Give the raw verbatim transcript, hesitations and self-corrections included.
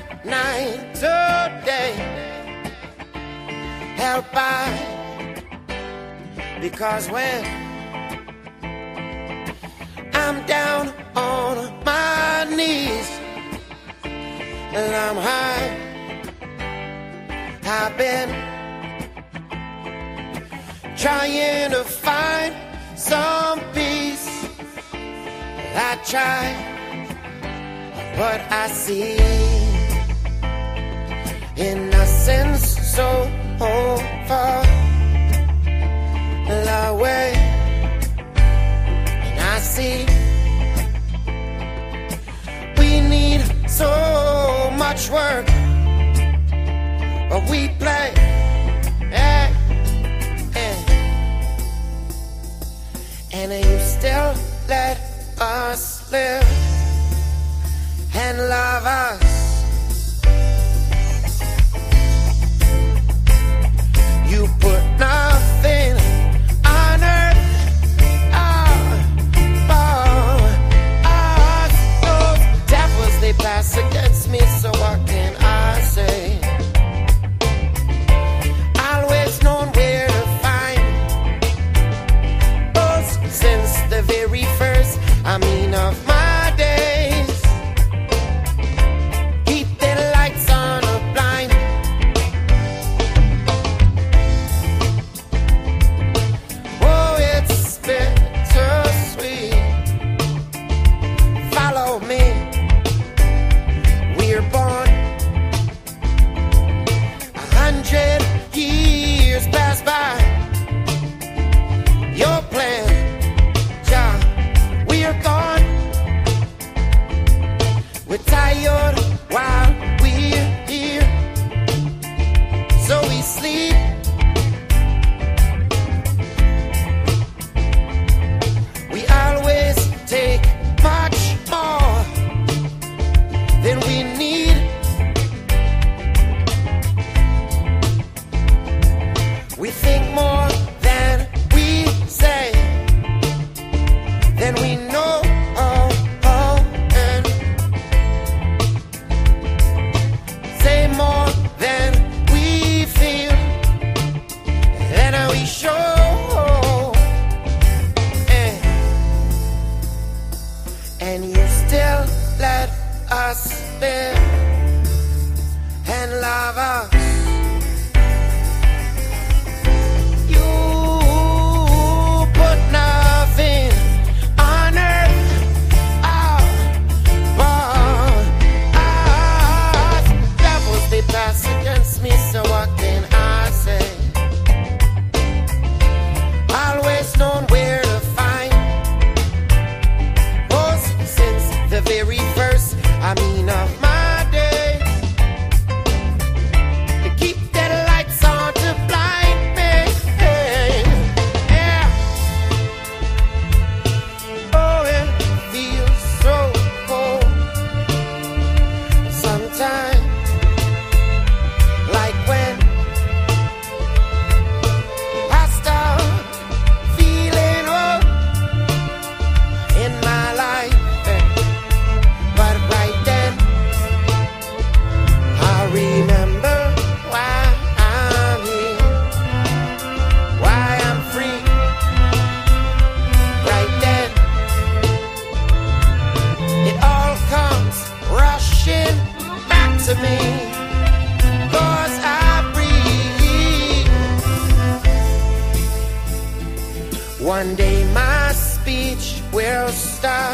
night to day, held by, because when I'm down on my knees and I'm high, I've been trying to find some peace. I try, but I see innocence so far away, and I see we need so much work, but we play, eh, eh. And you still let us live and love us. You put nothing on earth above us. Those devils, they pass against me, so what can I say? Always known where to find us since the very first, I mean of my days. Keep the lights on a blind. Oh, it's bittersweet. Follow me. We're born a hundred years pass by. Your plan, John, we're gone. We're tired while we're here, so we sleep. We always take much more than we need. We think more than we say, than we know. Oh, oh, and say more than we feel, than we show. And, and you still let us live and love us. You put nothing on earth above us. Devils, they pass against me, so what can I say? Always known where to find us since the very first, I mean of my days. To keep the lights on to blind me, yeah. Oh, it feels so cold sometimes, like when I start feeling old in my life, eh. But right then I remember why I'm here, why I'm free. Right then it all comes rushing back to me, 'cause I breathe. One day my speech will start